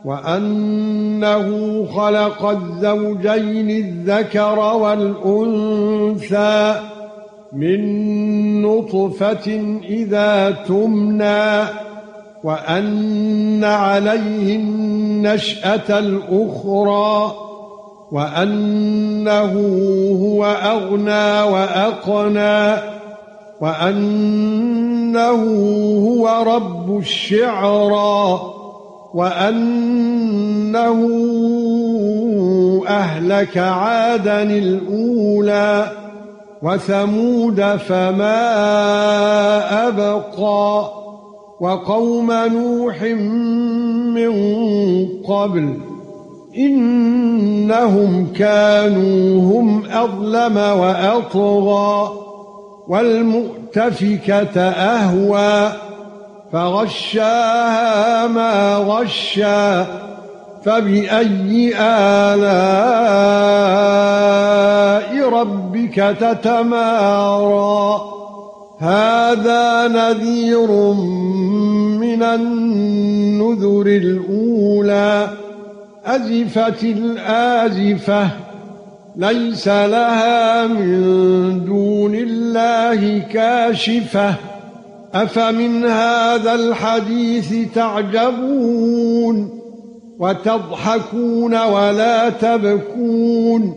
وأنه خلق الزوجين الذكر والأنثى من نطفة إذا تمنى وأن عليه النشأة الأخرى وأنه هو أغنى وأقنى وأنه هو رب الشعرى وأنه أهلك عادًا الأولى وثمود فما أبقى وقوم نوح من قبل إنهم كانوا هم أظلم وأطغى والمؤتفكة أهوى فغشاها ما غشى فبأي آلاء ربك تتمارى هذا نذير من النذر الأولى أزفت الآزفة ليس لها من دون الله كاشفة أفمن هذا الحديث تعجبون وتضحكون ولا تبكون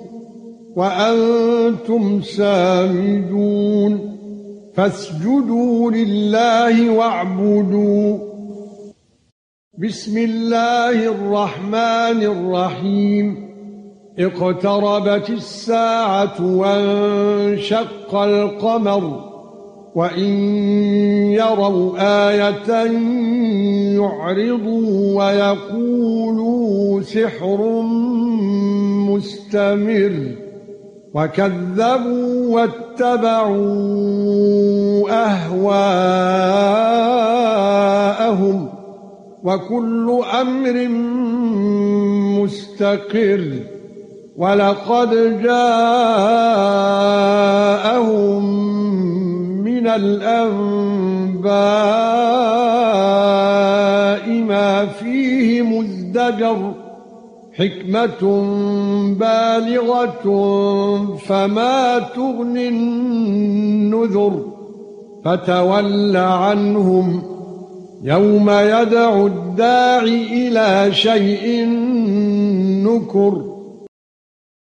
وأنتم سامدون فاسجدوا لله واعبدوا بسم الله الرحمن الرحيم اقتربت الساعة وانشق القمر وإن يروا آية يعرضوا ويقولوا سحر مستمر وكذبوا واتبعوا أهواءهم وكل أمر مستقر ولقد جاءهم من الأنباء ما فيه مزدجر حكمة بالغة فما تغني النذر فتول عنهم يوم يدعو الداعي إلى شيء نكر